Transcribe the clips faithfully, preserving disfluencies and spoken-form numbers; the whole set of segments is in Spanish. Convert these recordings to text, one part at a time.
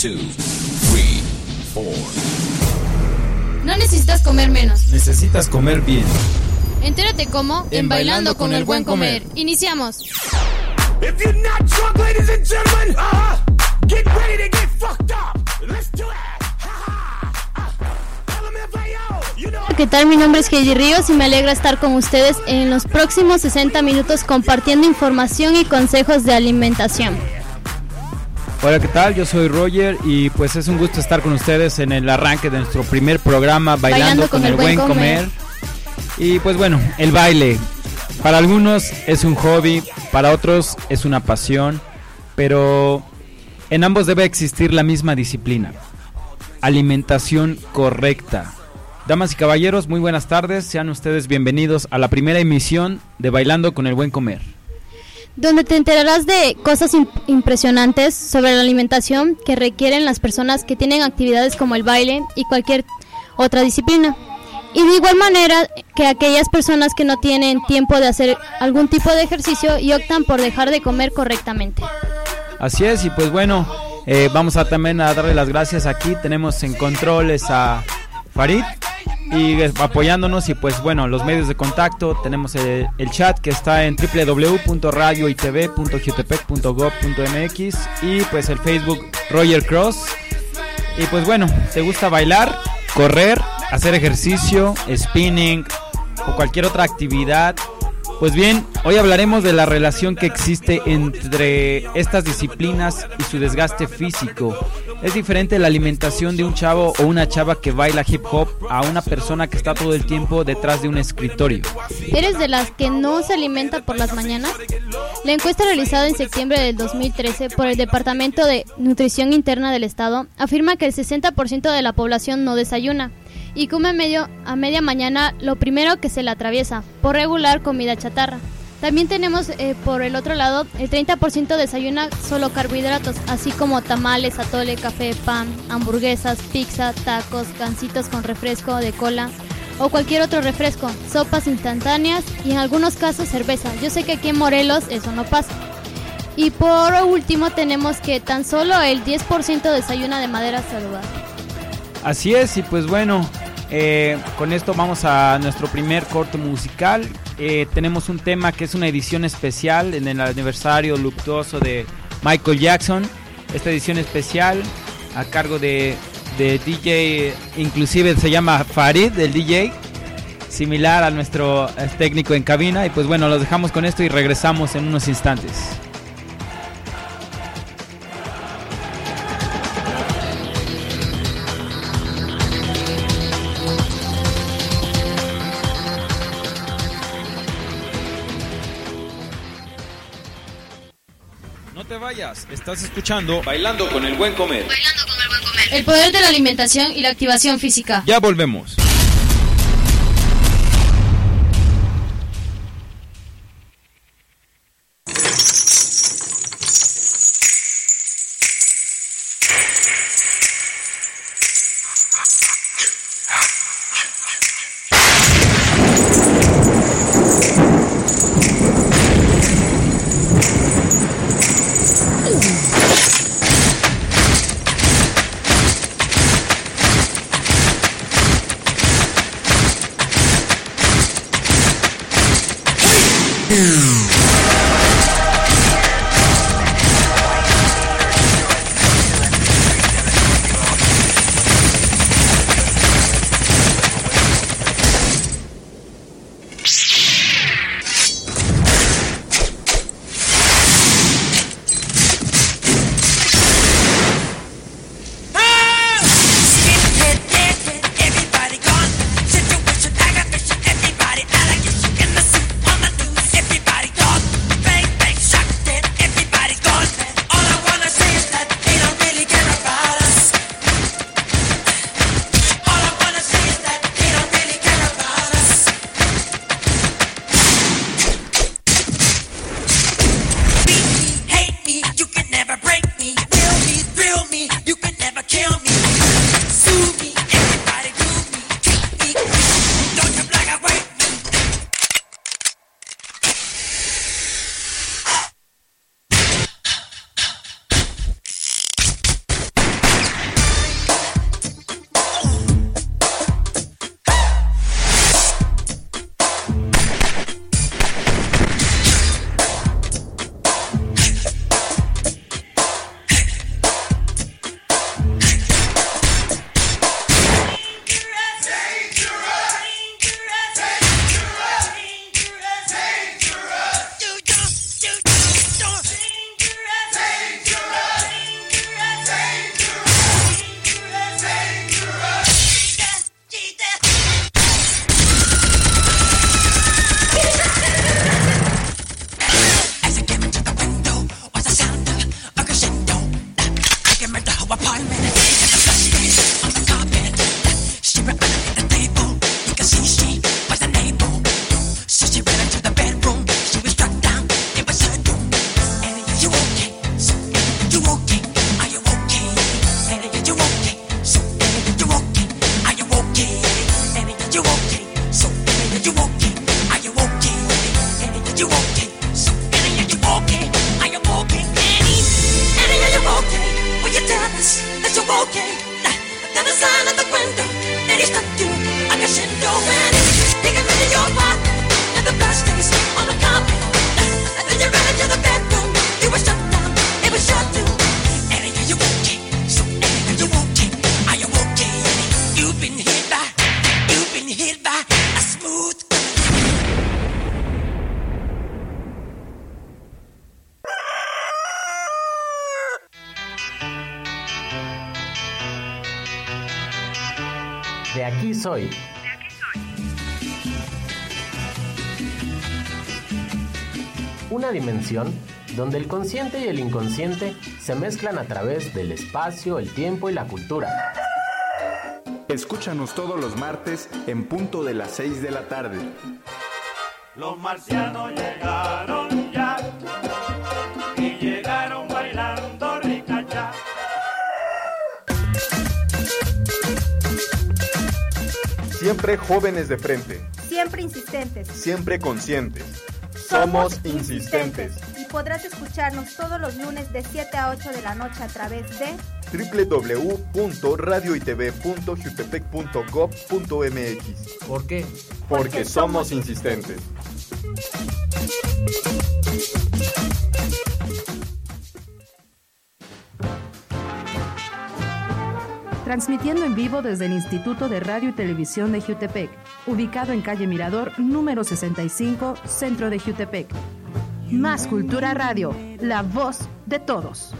two, three, four. No necesitas comer menos. Necesitas comer bien. Entérate cómo en, en Bailando con, con el Buen Comer. comer. Iniciamos. If you're not drunk, ladies and gentlemen, uh, get ready to get fucked up. Let's do it. ¿Qué tal? Mi nombre es Heidi Ríos y me alegra estar con ustedes en los próximos sesenta minutos compartiendo información y consejos de alimentación. Hola, ¿qué tal? Yo soy Roger y pues es un gusto estar con ustedes en el arranque de nuestro primer programa Bailando, Bailando con, con el, el Buen comer. comer. Y pues bueno, el baile para algunos es un hobby, para otros es una pasión, pero en ambos debe existir la misma disciplina, alimentación correcta. Damas y caballeros, muy buenas tardes, sean ustedes bienvenidos a la primera emisión de Bailando con el Buen Comer, donde te enterarás de cosas imp- impresionantes sobre la alimentación que requieren las personas que tienen actividades como el baile y cualquier otra disciplina. Y de igual manera que aquellas personas que no tienen tiempo de hacer algún tipo de ejercicio y optan por dejar de comer correctamente. Así es, y pues bueno, eh, vamos a también a darle las gracias aquí, tenemos en controles a Farid y apoyándonos, y pues bueno, los medios de contacto, tenemos el, el chat que está en doble u doble u doble u punto radio y t v punto jutepec punto gob punto m x y pues el Facebook Roger Cross. Y pues bueno, ¿te gusta bailar, correr, hacer ejercicio, spinning o cualquier otra actividad? Pues bien, hoy hablaremos de la relación que existe entre estas disciplinas y su desgaste físico. Es diferente la alimentación de un chavo o una chava que baila hip hop a una persona que está todo el tiempo detrás de un escritorio. ¿Eres de las que no se alimenta por las mañanas? La encuesta realizada en septiembre del dos mil trece por el Departamento de Nutrición Interna del Estado afirma que el sesenta por ciento de la población no desayuna y come medio a media mañana lo primero que se le atraviesa, por regular comida chatarra. También tenemos eh, por el otro lado, el treinta por ciento desayuna solo carbohidratos, así como tamales, atole, café, pan, hamburguesas, pizza, tacos, gancitos con refresco de cola o cualquier otro refresco, sopas instantáneas y en algunos casos cerveza. Yo sé que aquí en Morelos eso no pasa. Y por último tenemos que tan solo el diez por ciento desayuna de manera saludable. Así es, y pues bueno, eh, con esto vamos a nuestro primer corto musical. Eh, tenemos un tema que es una edición especial en el aniversario luctuoso de Michael Jackson. Esta edición especial a cargo de, de D J, inclusive se llama Farid, el D J, similar a nuestro técnico en cabina. Y pues bueno, los dejamos con esto y regresamos en unos instantes. Estás escuchando Bailando con el Buen Comer. Bailando con el Buen Comer. El poder de la alimentación y la activación física. Ya volvemos. Everybody her apartment. And the blood stains on the carpet. She ran underneath the table. You can see she was unable. So she ran into the bedroom. She was struck down. It was her doom. And are you okay? So are you okay? Are you okay? And are you okay? So are you okay? Are you okay? And are you okay? So are you okay? Are you okay? And are you okay? So are you okay? Are you okay? And are you okay? Will you tell us that you're okay? Then the sign at the window, then he struck you like a shindo. And he got rid of your heart, and the blood stains on the carpet. And then you ran into the bedroom, you were shut down, it was shut too. And are you okay? So are you okay? Are you okay? You've been hit by, you've been hit by a smooth De aquí soy. Una dimensión donde el consciente y el inconsciente se mezclan a través del espacio, el tiempo y la cultura. Escúchanos todos los martes en punto de las seis de la tarde. Los marcianos llegaron ya y llegaron bailando ricachá. Siempre jóvenes de frente, Siempre insistentes. siempre conscientes. Somos insistentes. Y podrás escucharnos todos los lunes de siete a ocho de la noche a través de doble u doble u doble u punto radio y t v punto jutepec punto gob punto m x. ¿Por qué? Porque, Porque somos somos insistentes. Transmitiendo en vivo desde el Instituto de Radio y Televisión de Jutepec, ubicado en calle Mirador, número sesenta y cinco, centro de Jutepec. Más Cultura Radio, la voz de todos.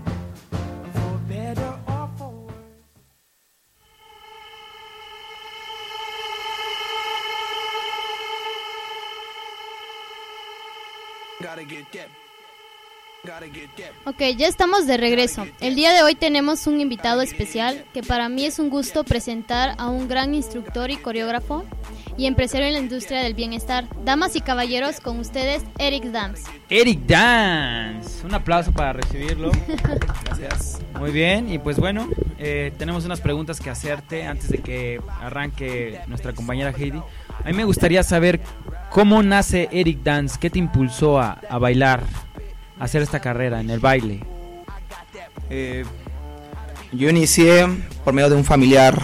Ok, ya estamos de regreso. El día de hoy tenemos un invitado especial que para mí es un gusto presentar a un gran instructor y coreógrafo y empresario en la industria del bienestar. Damas y caballeros, con ustedes, Eric Dams. Eric Dance, un aplauso para recibirlo. Gracias. Muy bien, y pues bueno, eh, tenemos unas preguntas que hacerte antes de que arranque nuestra compañera Heidi. A mí me gustaría saber cómo nace Eric Dance, qué te impulsó a, a bailar, a hacer esta carrera en el baile. Eh, yo inicié por medio de un familiar.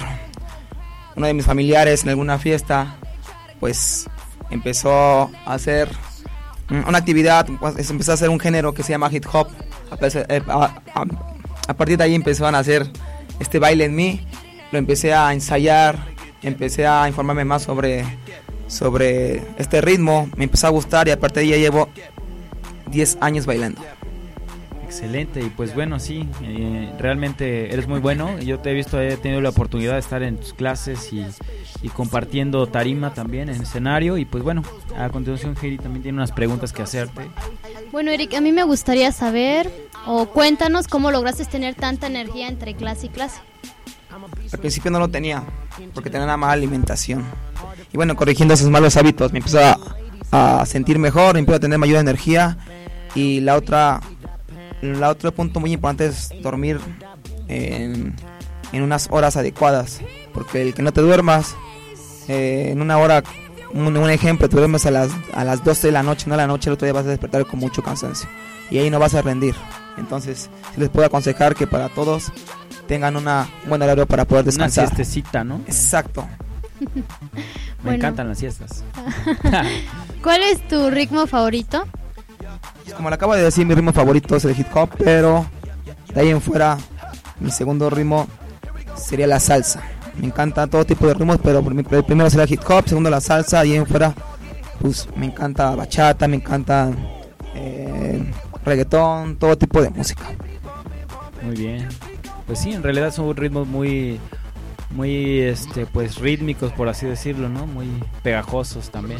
Uno de mis familiares en alguna fiesta, pues empezó a hacer una actividad, pues, empezó a hacer un género que se llama hip hop. A, a, a, a partir de ahí empezó a nacer este baile en mí. Lo empecé a ensayar, empecé a informarme más sobre, sobre este ritmo. Me empezó a gustar y aparte de ahí ya llevo diez años bailando. Excelente, y pues bueno, sí, eh, realmente eres muy bueno. Yo te he visto, he tenido la oportunidad de estar en tus clases y, y compartiendo tarima también en escenario. Y pues bueno, a continuación Heidi también tiene unas preguntas que hacerte. Bueno, Eric, a mí me gustaría saber, o cuéntanos cómo lograste tener tanta energía entre clase y clase. Al principio no lo tenía, porque tenía una mala alimentación. Y bueno, corrigiendo esos malos hábitos, me empezó a, a sentir mejor, me empezó a tener mayor energía. Y la otra... El otro punto muy importante es dormir en, en unas horas adecuadas, porque el que no te duermas eh, en una hora, un, un ejemplo, te duermes a las, a las doce de la noche, no a la noche, el otro día vas a despertar con mucho cansancio y ahí no vas a rendir. Entonces les puedo aconsejar que para todos tengan una, un buen horario para poder descansar. Una siestecita, ¿no? Exacto. Me Bueno. encantan las siestas. ¿Cuál es tu ritmo favorito? Como le acabo de decir, mi ritmo favorito es el hip hop, pero de ahí en fuera mi segundo ritmo sería la salsa. Me encanta todo tipo de ritmos, pero el primero sería el hip hop, segundo la salsa, y ahí en fuera pues me encanta bachata, me encanta eh, reggaetón, todo tipo de música. Muy bien. Pues sí, en realidad son ritmos muy muy este pues rítmicos, por así decirlo, ¿no? Muy pegajosos también.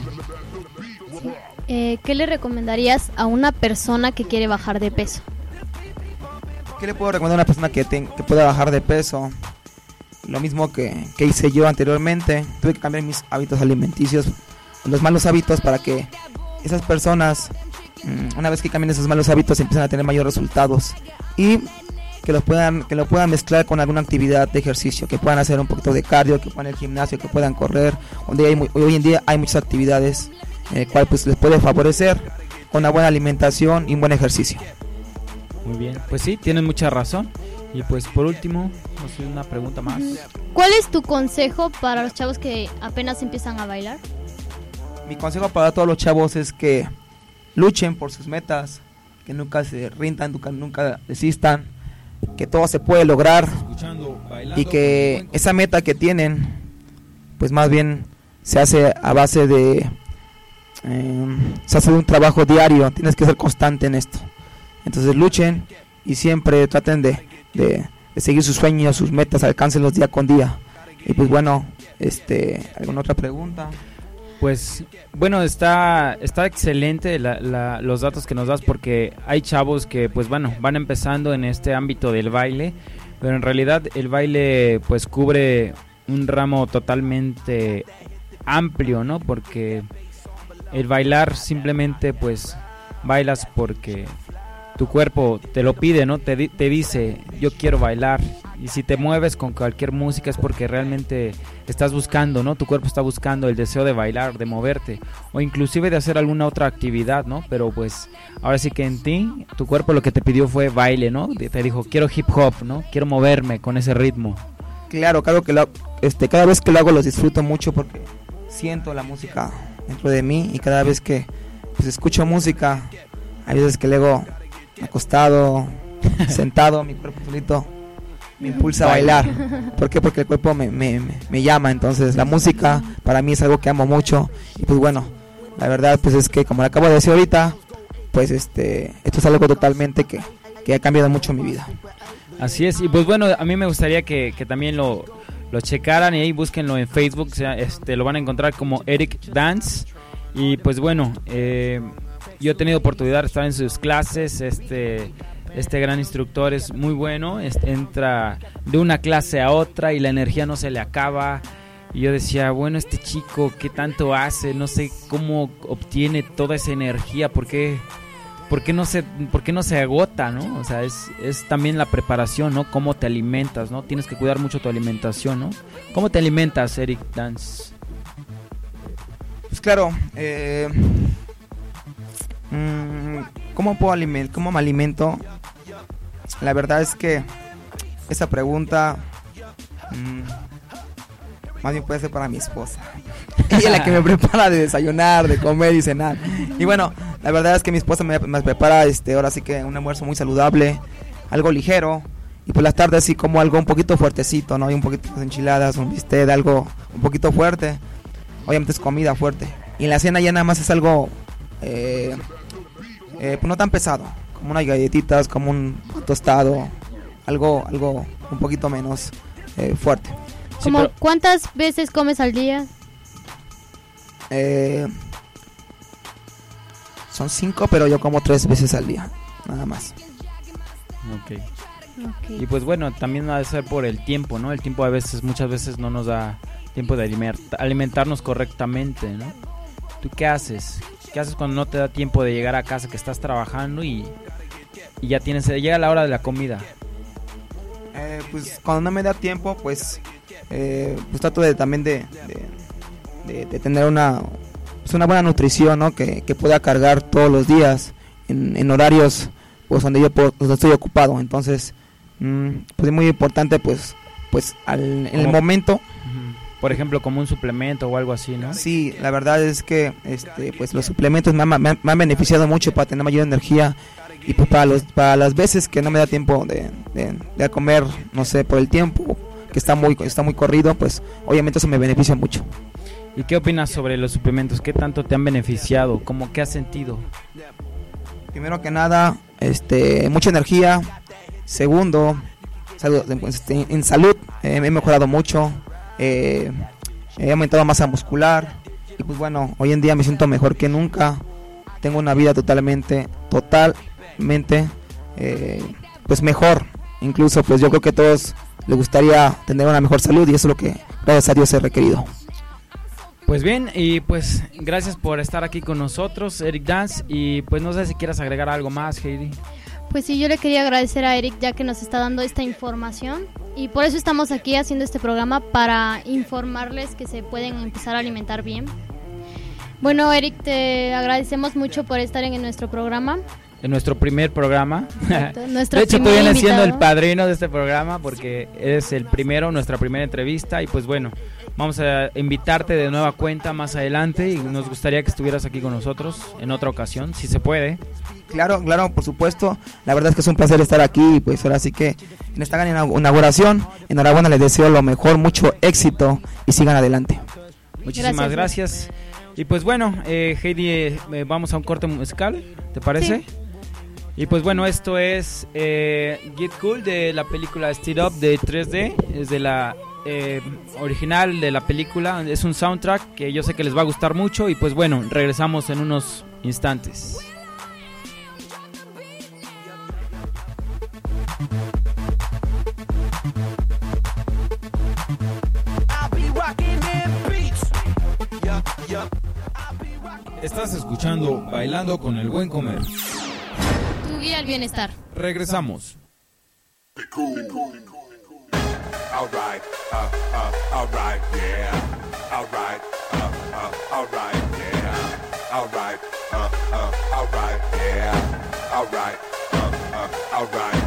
Eh, ¿Qué le recomendarías a una persona que quiere bajar de peso? Ok, ¿Qué le puedo recomendar a una persona que, ten, que pueda bajar de peso? Lo mismo que, que hice yo anteriormente. Tuve que cambiar mis hábitos alimenticios, los malos hábitos, para que esas personas, una vez que cambien esos malos hábitos, empiezan a tener mayores resultados. Y que los puedan, que lo puedan mezclar con alguna actividad de ejercicio, que puedan hacer un poquito de cardio, que puedan ir al gimnasio, que puedan correr. Donde hay muy, hoy en día hay muchas actividades en el cual pues les puede favorecer con una buena alimentación y un buen ejercicio. Muy bien, pues sí, tienen mucha razón. Y pues por último, no sé, una pregunta más. ¿Cuál es tu consejo para los chavos que apenas empiezan a bailar? Mi consejo para todos los chavos es que luchen por sus metas, que nunca se rindan, nunca, nunca desistan, que todo se puede lograr y que esa meta que tienen, pues más bien se hace a base de, eh, se hace de un trabajo diario. Tienes que ser constante en esto. Entonces luchen y siempre traten de, de, de seguir sus sueños, sus metas, alcáncenlos día con día. Y pues bueno, este, ¿alguna otra pregunta? Pues bueno, está está excelente la, la, los datos que nos das, porque hay chavos que pues bueno, van empezando en este ámbito del baile, pero en realidad el baile pues cubre un ramo totalmente amplio, ¿no? Porque el bailar simplemente pues bailas porque tu cuerpo te lo pide, ¿no? Te, te dice, yo quiero bailar. Y si te mueves con cualquier música es porque realmente estás buscando, ¿no? Tu cuerpo está buscando el deseo de bailar, de moverte, o inclusive de hacer alguna otra actividad, ¿no? Pero pues ahora sí que en ti, tu cuerpo lo que te pidió fue baile, ¿no? Te dijo, quiero hip hop, ¿no? Quiero moverme con ese ritmo. Claro, claro que lo, este, cada vez que lo hago los disfruto mucho porque siento la música dentro de mí, y cada vez que pues escucho música, hay veces que luego acostado, sentado, mi cuerpo solito me impulsa a bailar. ¿Por qué? Porque el cuerpo me, me, me, me llama. Entonces la música para mí es algo que amo mucho. Y pues bueno, la verdad pues es que, como le acabo de decir ahorita, pues este esto es algo totalmente que, que ha cambiado mucho mi vida. Así es. Y pues bueno, a mí me gustaría que, que también lo, lo checaran, y ahí búsquenlo en Facebook. O sea, este, lo van a encontrar como Eric Dance. Y pues bueno, eh, yo he tenido oportunidad de estar en sus clases. Este Este gran instructor es muy bueno, es, entra de una clase a otra y la energía no se le acaba. Y yo decía, bueno, este chico, ¿qué tanto hace? No sé cómo obtiene toda esa energía, ¿por qué, por qué, no, se, por qué no se agota, ¿no? O sea, es, es también la preparación, ¿no? Cómo te alimentas, ¿no? Tienes que cuidar mucho tu alimentación, ¿no? ¿Cómo te alimentas, Eric Dance? Pues claro, eh, ¿cómo puedo aliment- cómo me alimento? La verdad es que esa pregunta mmm, más bien puede ser para mi esposa. Ella es la que me prepara de desayunar, de comer y cenar. Y bueno, la verdad es que mi esposa me, me prepara este, ahora sí que un almuerzo muy saludable, algo ligero. Y por las tardes sí como algo un poquito fuertecito, ¿no? Y un poquito de enchiladas, un bistec, algo un poquito fuerte. Obviamente es comida fuerte. Y en la cena ya nada más es algo eh, eh, pues no tan pesado, como unas galletitas, como un tostado, algo algo un poquito menos eh, fuerte. ¿Como sí, pero... cuántas veces comes al día? Eh, son cinco, pero yo como tres veces al día, nada más. Okay. Okay. Y pues bueno, también va a ser por el tiempo, ¿no? El tiempo a veces, muchas veces no nos da tiempo de aliment- alimentarnos correctamente, ¿no? ¿Tú qué haces? ¿Qué haces cuando no te da tiempo de llegar a casa, que estás trabajando y, y ya tienes, llega la hora de la comida? Eh, pues cuando no me da tiempo, pues, eh, pues trato de también de, de, de, de tener una, pues una buena nutrición, ¿no? Que, que pueda cargar todos los días en, en horarios pues donde yo puedo, donde estoy ocupado. Entonces, mmm, pues es muy importante, pues, pues al, en el momento. Uh-huh. Por ejemplo, como un suplemento o algo así, ¿no? Sí, la verdad es que este, pues los suplementos me han, me han, me han beneficiado mucho para tener mayor energía. Y pues para, los, para las veces que no me da tiempo de, de, de comer, no sé, por el tiempo que está muy, está muy corrido, pues obviamente eso me beneficia mucho. ¿Y qué opinas sobre los suplementos? ¿Qué tanto te han beneficiado? ¿Cómo qué has sentido? Primero que nada, este, mucha energía. Segundo, salud, este, en salud eh, he mejorado mucho. Eh, he aumentado masa muscular. Y pues bueno, hoy en día me siento mejor que nunca. Tengo una vida totalmente, totalmente, eh, pues mejor Incluso pues yo creo que a todos les gustaría tener una mejor salud y eso es lo que gracias a Dios he requerido. Pues bien, y pues gracias por estar aquí con nosotros, Eric Dance, y pues no sé si quieras agregar algo más, Heidi. Pues sí, yo le quería agradecer a Eric ya que nos está dando esta información y por eso estamos aquí haciendo este programa para informarles que se pueden empezar a alimentar bien. Bueno, Eric, te agradecemos mucho por estar en nuestro programa. En nuestro primer programa. Nuestro de hecho, tú primer vienes invitado. siendo el padrino de este programa porque eres el primero, nuestra primera entrevista. Y pues bueno, vamos a invitarte de nueva cuenta más adelante y nos gustaría que estuvieras aquí con nosotros en otra ocasión, si se puede. Claro, claro, por supuesto. La verdad es que es un placer estar aquí y pues ahora sí que en esta gran inauguración, enhorabuena, les deseo lo mejor, mucho éxito y sigan adelante. Muchísimas gracias. gracias. Y pues bueno, eh, Heidi, eh, vamos a un corte musical, ¿te parece? Sí. Y pues bueno, esto es eh, Get Cool de la película Steed Up de tres D, es de la eh, original de la película, es un soundtrack que yo sé que les va a gustar mucho y pues bueno, regresamos en unos instantes. Estás escuchando Bailando con el Buen Comer. Tu guía al bienestar. Regresamos. Alright, uh, uh, alright, yeah. Alright, uh, uh, alright, yeah. Alright, uh, uh, alright, yeah. Alright, uh, uh, alright.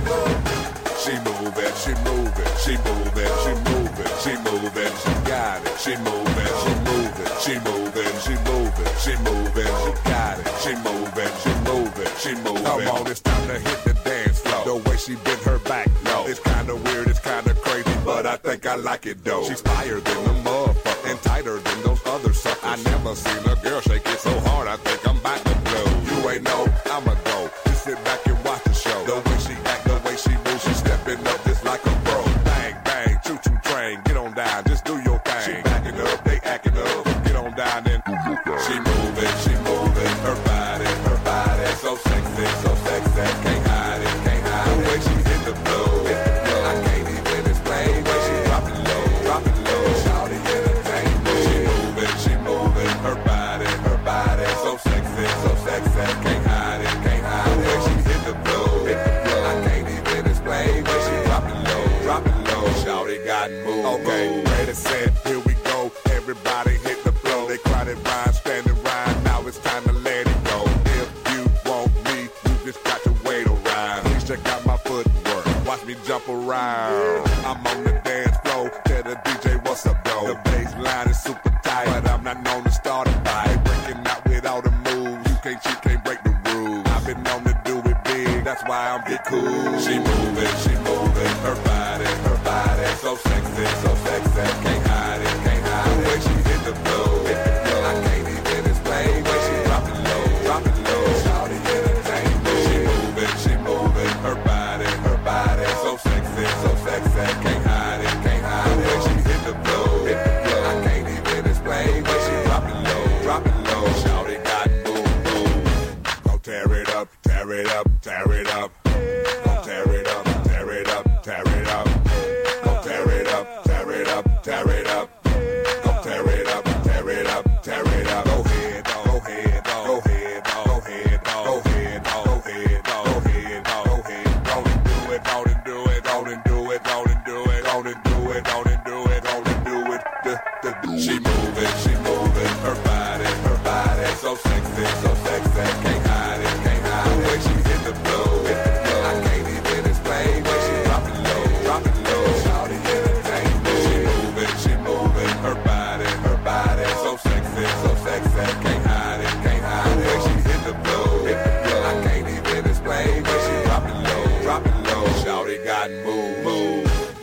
She moving, she moving, she moving, she moving, she moving, she got it. She moving, she moving, she moving, she moving, she moving, she got it. She moving, she moving, she moving. Come on, it's time to hit the dance floor. The way she bent her back, no, it's kinda weird, it's kinda crazy, but I think I like it though. She's higher than the motherfucker and tighter than those other suckers. I never seen a girl shake it so hard, I think I'm about to blow. You ain't know, I'ma go. Just sit back and watch the show. The way she act, the way she moves, she's stepping up just like a pro. Bang, bang, choo choo train, get on down, just do your thing. She backing up, they acting up, get on down and she moving, she moving, her body, her body, so sexy, so sexy, can't hide it, can't hide it. The way she hit the floor, hit the floor, I can't even explain. The way she drop it low, drop it low, shawty entertainment. She moving, she moving, her body, her body, so sexy, so sexy, can't hide it, can't hide it. The way she hit the floor, hit the floor, I can't even explain. The way she drop it low, drop it low, shawty got moved. Okay, ready, set, here we go. Everybody hit the floor. They crowded rhyme, standing rhyme. Now it's time to let it go. If you want me, you just got to wait a rhyme. Please check out my footwork. Watch me jump around. I'm on the dance floor. Tell the D J what's up, though. The bass line is super tight, but I'm not known to start a fight. Breaking out with all the moves. You can't cheat, can't break the rules. I've been known to do it big. That's why I'm get cool. She moving, she moving. Her body, her body, so sexy, so sexy. Can't hide it, can't hide it. The way she hit the floor, hit the floor, I can't even explain. The way she drop it low, drop it low, shawty entertainment. She moving, she moving. Her body, her body, so sexy, so sexy. Can't hide it, can't hide it. The way she hit the floor, hit the floor, I can't even explain. The way she drop it low, drop it low, shawty got moved, moved. Go tear it up, tear it up, tear it up. Go tear it up, tear it up, tear it up. Go tear it up, tear it up, tear it up. Go tear it up, tear it up, tear it up. Go ahead, go ahead, go ahead, go ahead, go ahead, go ahead, go ahead, go ahead. Don't do it, don't do it, don't do it, don't do it, don't do it, don't do it, don't do it. Duh, duh, duh. She moving, she moving, her body, her body, so sexy, so sexy, can't hide it, can't hide it. The way she hit the floor, hit the floor, I can't even explain. The way she drop it low, drop it low, shawty entertainment. She moving, she moving, her body, her body, so sexy, so sexy, can't hide it, can't hide it. The way she hit the floor, hit the floor, I can't even explain. The way she drop it low, drop it low, shawty got moved, moved.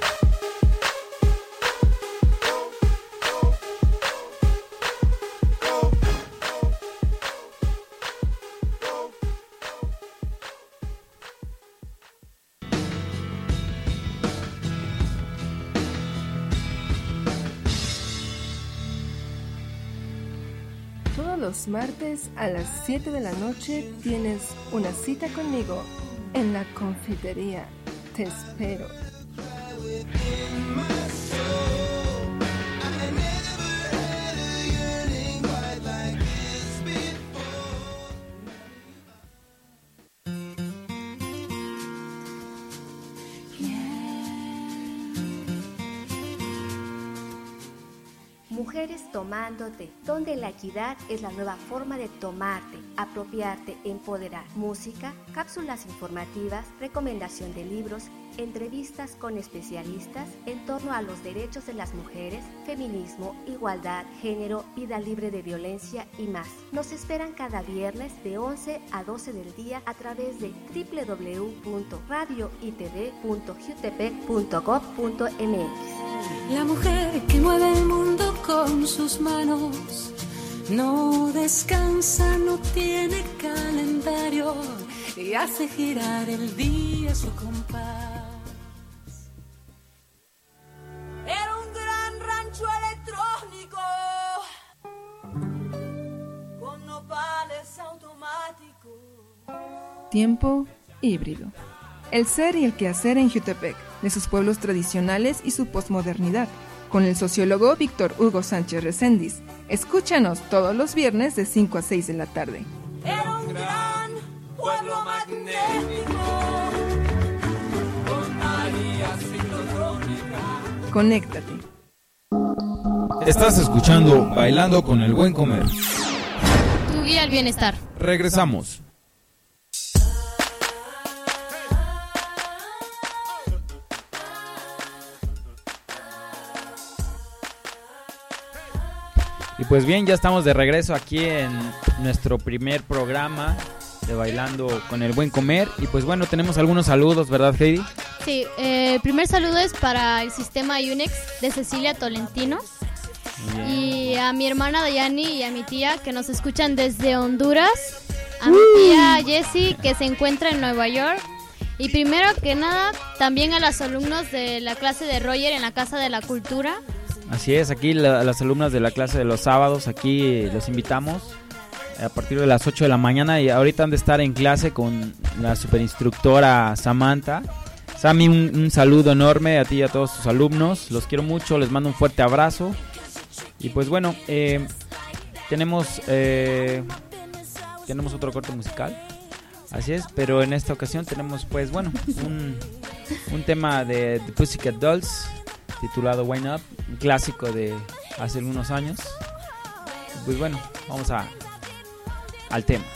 Todos los martes a las siete de la noche tienes una cita conmigo en la confitería Te espero. Mujeres tomándote, donde la equidad es la nueva forma de tomarte, apropiarte, empoderar. Música, cápsulas informativas, recomendación de libros, entrevistas con especialistas en torno a los derechos de las mujeres, feminismo, igualdad, género, vida libre de violencia y más. Nos esperan cada viernes de once a doce del día a través de doble u doble u doble u punto radio i t v punto jutepec punto gob punto m x. La mujer que mueve el mundo con sus manos no descansa, no tiene calendario y hace girar el día a su compás. Era un gran rancho electrónico con nopales automáticos. Tiempo híbrido. El ser y el quehacer en Jutepec, de sus pueblos tradicionales y su posmodernidad, con el sociólogo Víctor Hugo Sánchez Recendis. Escúchanos todos los viernes de cinco a seis de la tarde. Era un gran pueblo magnético con María ciclotrónica. Conéctate. Estás escuchando Bailando con el Buen Comer. Tu guía al bienestar. Regresamos. Y pues bien, ya estamos de regreso aquí en nuestro primer programa de Bailando con el Buen Comer. Y pues bueno, tenemos algunos saludos, ¿verdad, Heidi? Sí, eh, el primer saludo es para el sistema Unex de Cecilia Tolentino. Bien. Y a mi hermana Dayani y a mi tía que nos escuchan desde Honduras. A mi tía Jessie que se encuentra en Nueva York. Y primero que nada, también a los alumnos de la clase de Roger en la Casa de la Cultura. Así es, aquí la, las alumnas de la clase de los sábados, aquí los invitamos a partir de las ocho de la mañana y ahorita han de estar en clase con la superinstructora Samantha. Sammy, un, un saludo enorme a ti y a todos tus alumnos, los quiero mucho, les mando un fuerte abrazo. Y pues bueno, eh, tenemos, eh, tenemos otro corte musical, así es, pero en esta ocasión tenemos pues bueno, un, un tema de The Pussycat Dolls, titulado Wine Up, un clásico de hace algunos años. Pues bueno, vamos a al tema.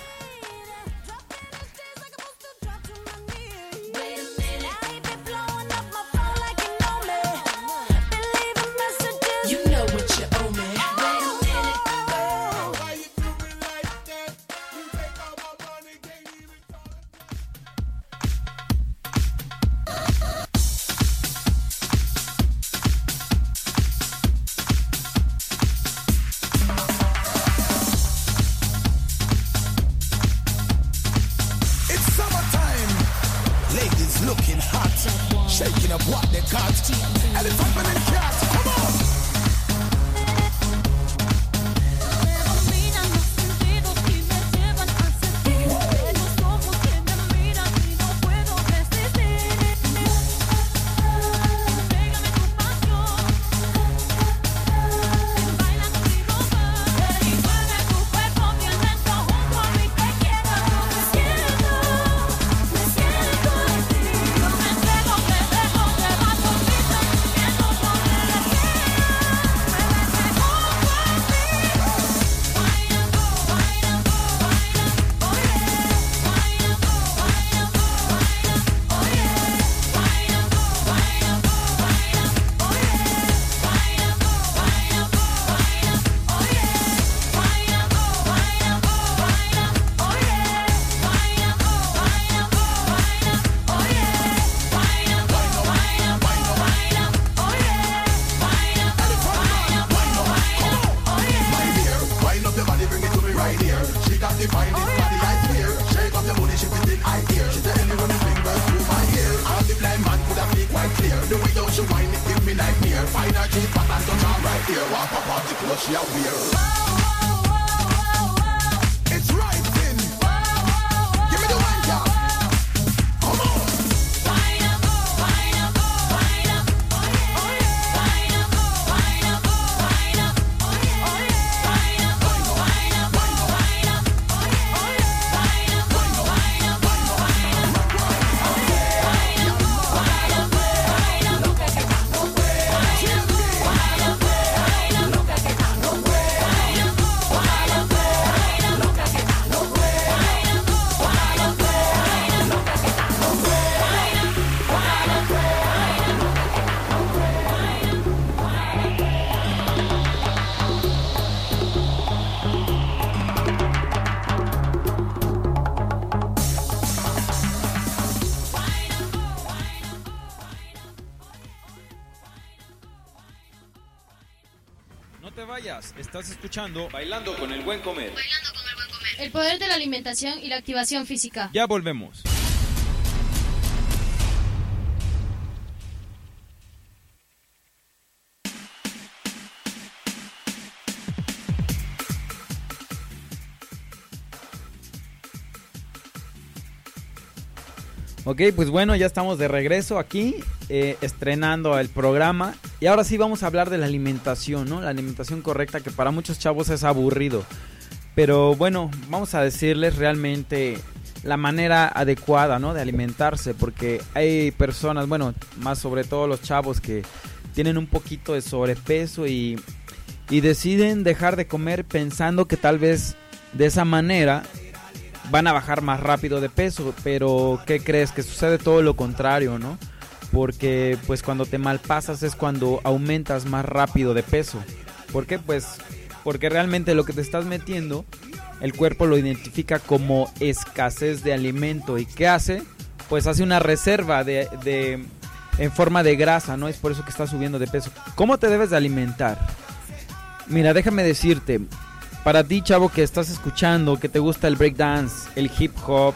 te vayas, estás escuchando Bailando con el Buen Comer. Bailando con el Buen Comer. El poder de la alimentación y la activación física. Ya volvemos. Ok, pues bueno, ya estamos de regreso aquí, eh, estrenando el programa. Y ahora sí vamos a hablar de la alimentación, ¿no? La alimentación correcta, que para muchos chavos es aburrido. Pero bueno, vamos a decirles realmente la manera adecuada, ¿no? De alimentarse. Porque hay personas, bueno, más sobre todo los chavos que tienen un poquito de sobrepeso y, y deciden dejar de comer pensando que tal vez de esa manera van a bajar más rápido de peso, pero ¿qué crees? Que sucede todo lo contrario, ¿no? Porque pues cuando te malpasas es cuando aumentas más rápido de peso. ¿Por qué? Pues porque realmente lo que te estás metiendo, el cuerpo lo identifica como escasez de alimento. ¿Y qué hace? Pues hace una reserva de, de en forma de grasa, ¿no? Es por eso que estás subiendo de peso. ¿Cómo te debes de alimentar? Mira, déjame decirte, para ti, chavo, que estás escuchando, que te gusta el breakdance, el hip hop,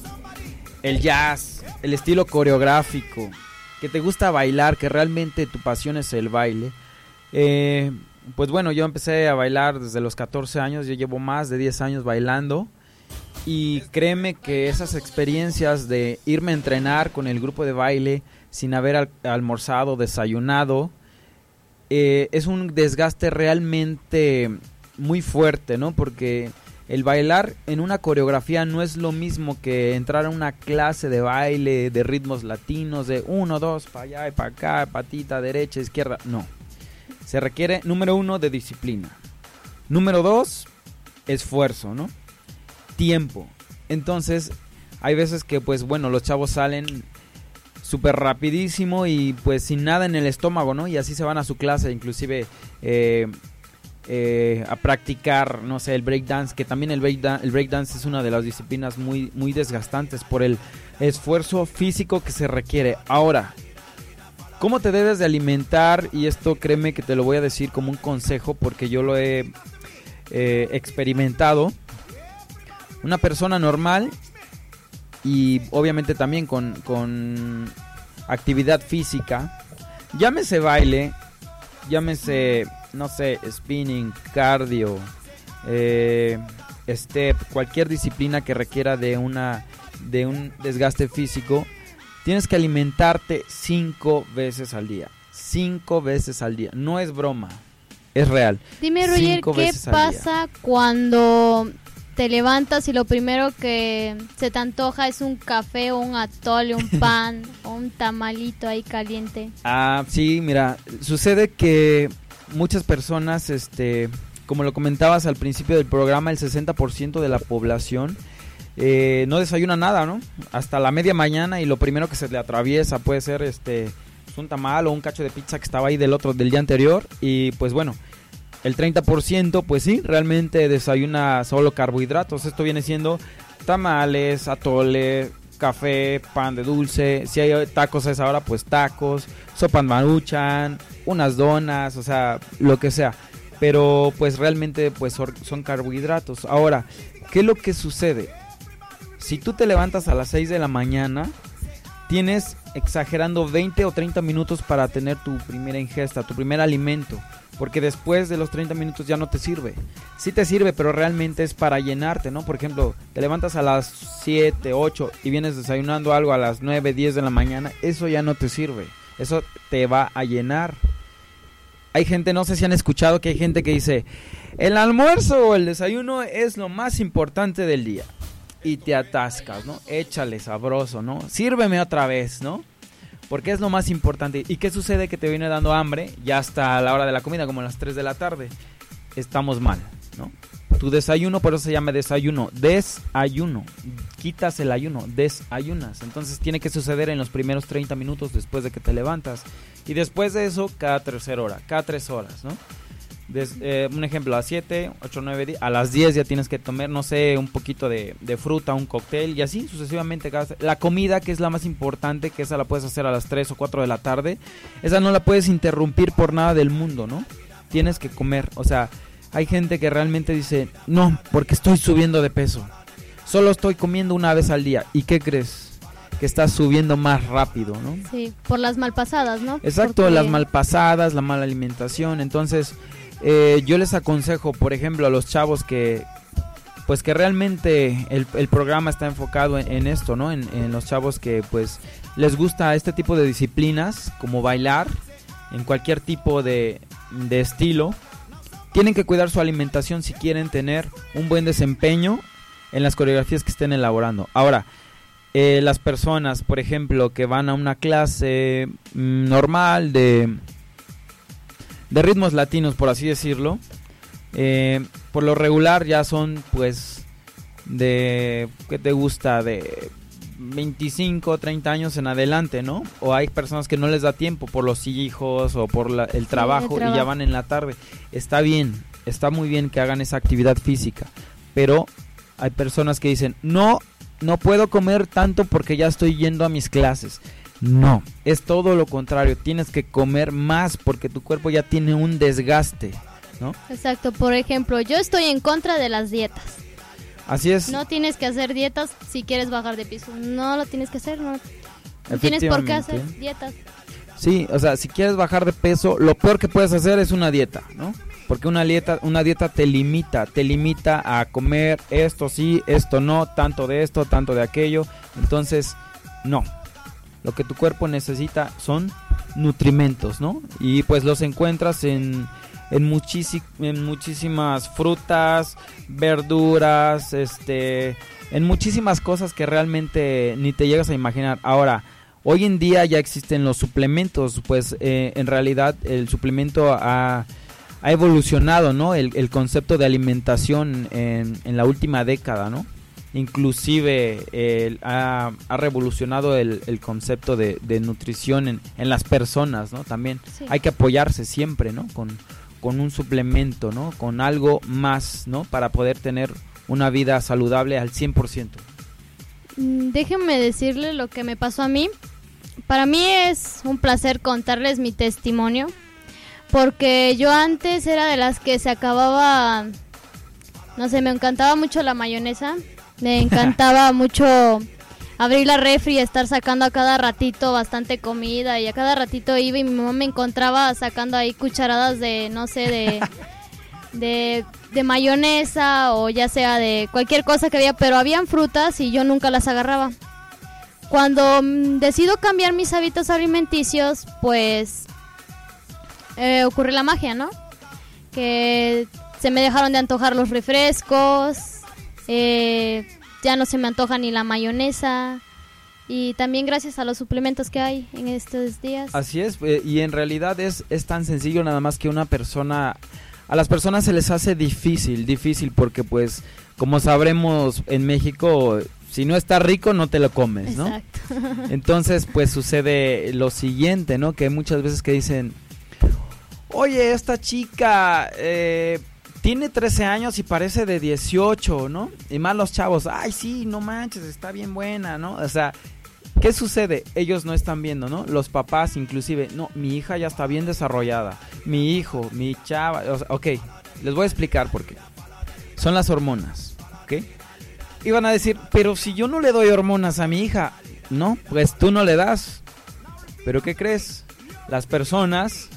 el jazz, el estilo coreográfico, que te gusta bailar, que realmente tu pasión es el baile, eh, pues bueno, yo empecé a bailar desde los catorce años, yo llevo más de diez años bailando, y créeme que esas experiencias de irme a entrenar con el grupo de baile sin haber al- almorzado, desayunado, eh, es un desgaste realmente muy fuerte, ¿no? Porque el bailar en una coreografía no es lo mismo que entrar a una clase de baile de ritmos latinos de uno, dos, para allá y para acá, patita derecha, izquierda. No. Se requiere, número uno, de disciplina. Número dos, esfuerzo, ¿no? Tiempo. Entonces, hay veces que, pues bueno, los chavos salen súper rapidísimo y pues sin nada en el estómago, ¿no? Y así se van a su clase, inclusive eh, eh, a practicar, no sé, el breakdance, que también el breakdance, el breakdance es una de las disciplinas muy, muy desgastantes por el esfuerzo físico que se requiere. Ahora, ¿cómo te debes de alimentar? Y esto créeme que te lo voy a decir como un consejo porque yo lo he eh, experimentado. Una persona normal y obviamente también con, con actividad física, llámese baile, llámese, no sé, spinning, cardio, eh, step, cualquier disciplina que requiera de una de un desgaste físico, tienes que alimentarte cinco veces al día. Cinco veces al día. No es broma, es real. Dime, Roger, Cinco ¿qué veces al día. pasa cuando te levantas y lo primero que se te antoja es un café o un atole, un pan o un tamalito ahí caliente? Ah, sí, mira, sucede que muchas personas, este, como lo comentabas al principio del programa, el sesenta por ciento de la población eh, no desayuna nada, ¿no? Hasta la media mañana y lo primero que se le atraviesa puede ser este un tamal o un cacho de pizza que estaba ahí del otro del día anterior y pues bueno, el treinta por ciento pues sí, realmente desayuna solo carbohidratos. Esto viene siendo tamales, atole, café, pan de dulce. Si hay tacos a esa hora, pues tacos, sopa maruchan, unas donas, o sea, lo que sea. Pero pues realmente pues son carbohidratos. Ahora, ¿qué es lo que sucede? Si tú te levantas a las seis de la mañana, tienes exagerando veinte o treinta minutos para tener tu primera ingesta, tu primer alimento. Porque después de los treinta minutos ya no te sirve. Sí te sirve, pero realmente es para llenarte, ¿no? Por ejemplo, te levantas a las siete, ocho y vienes desayunando algo a las nueve, diez de la mañana. Eso ya no te sirve. Eso te va a llenar. Hay gente, no sé si han escuchado que hay gente que dice, el almuerzo o el desayuno es lo más importante del día. Y te atascas, ¿no? Échale sabroso, ¿no? Sírveme otra vez, ¿no? Porque es lo más importante. ¿Y qué sucede? Que te viene dando hambre ya hasta la hora de la comida, como a las tres de la tarde. Estamos mal, ¿no? Tu desayuno, por eso se llama desayuno. Desayuno. Quitas el ayuno, desayunas. Entonces tiene que suceder en los primeros treinta minutos después de que te levantas. Y después de eso, cada tercera hora, cada tres horas, ¿no? Des, eh, un ejemplo, a las siete, ocho, nueve, diez, a las diez ya tienes que tomar, no sé, un poquito de, de fruta, un cóctel y así sucesivamente. La comida, que es la más importante, que esa la puedes hacer a las tres o cuatro de la tarde, esa no la puedes interrumpir por nada del mundo, ¿no? tienes que comer. O sea, hay gente que realmente dice, no, porque estoy subiendo de peso. Solo estoy comiendo una vez al día. ¿Y qué crees? Que estás subiendo más rápido, ¿no? Sí, por las malpasadas, ¿no? Exacto, Porque... las malpasadas, la mala alimentación. Entonces, eh, yo les aconsejo, por ejemplo, a los chavos que... Pues que realmente el, el programa está enfocado en, en esto, ¿no? En, en los chavos que pues les gusta este tipo de disciplinas, como bailar, en cualquier tipo de, de estilo. Tienen que cuidar su alimentación si quieren tener un buen desempeño en las coreografías que estén elaborando. Ahora, eh, las personas, por ejemplo, que van a una clase mm, normal de, de ritmos latinos, por así decirlo, Eh, por lo regular ya son pues de, ¿qué te gusta? De veinticinco, treinta años en adelante, ¿no? O hay personas que no les da tiempo por los hijos o por la, el, trabajo, el trabajo y ya van en la tarde. Está bien, está muy bien que hagan esa actividad física, pero hay personas que dicen, no, no puedo comer tanto porque ya estoy yendo a mis clases. No, es todo lo contrario, tienes que comer más porque tu cuerpo ya tiene un desgaste, ¿no? Exacto, por ejemplo, yo estoy en contra de las dietas. Así es. No tienes que hacer dietas si quieres bajar de peso. No lo tienes que hacer, no. No tienes por qué hacer dietas. Sí, o sea, si quieres bajar de peso, lo peor que puedes hacer es una dieta, ¿no? Porque una dieta, una dieta te limita, te limita a comer esto sí, esto no, tanto de esto, tanto de aquello. Entonces, no. Lo que tu cuerpo necesita son nutrimentos, ¿no? Y pues los encuentras en en, muchisi- en muchísimas frutas, verduras, este, en muchísimas cosas que realmente ni te llegas a imaginar. Ahora, hoy en día ya existen los suplementos, pues eh, en realidad el suplemento ha, ha evolucionado, ¿no? El, el concepto de alimentación en, en la última década, ¿no? Inclusive eh, ha, ha revolucionado el, el concepto de, de nutrición en, en las personas, ¿no? También sí. Hay que apoyarse siempre, ¿no? Con, con un suplemento, ¿no? Con algo más, ¿no? Para poder tener una vida saludable al cien por ciento. Déjenme decirle lo que me pasó a mí. Para mí es un placer contarles mi testimonio, porque yo antes era de las que se acababa, no sé, me encantaba mucho la mayonesa, me encantaba mucho abrir la refri y estar sacando a cada ratito bastante comida, y a cada ratito iba y mi mamá me encontraba sacando ahí cucharadas de, no sé, de... De, de mayonesa o ya sea de cualquier cosa que había, pero habían frutas y yo nunca las agarraba. Cuando mm, decido cambiar mis hábitos alimenticios, pues eh, ocurre la magia, ¿no? Que se me dejaron de antojar los refrescos, eh, ya no se me antoja ni la mayonesa, y también gracias a los suplementos que hay en estos días. Así es, eh, y en realidad es, es tan sencillo, nada más que una persona... A las personas se les hace difícil, difícil porque pues, como sabremos en México, si no está rico no te lo comes, ¿no? Exacto. Entonces pues sucede lo siguiente, ¿no? Que hay muchas veces que dicen, oye, esta chica eh, tiene trece años y parece de dieciocho, ¿no? Y más los chavos, ay sí, no manches, está bien buena, ¿no? O sea... ¿Qué sucede? Ellos no están viendo, ¿no? Los papás inclusive, no, mi hija ya está bien desarrollada, mi hijo, mi chava, o sea, ok, les voy a explicar por qué. Son las hormonas, ¿ok? Y van a decir, pero si yo no le doy hormonas a mi hija, no, pues tú no le das. ¿Pero qué crees? Las personas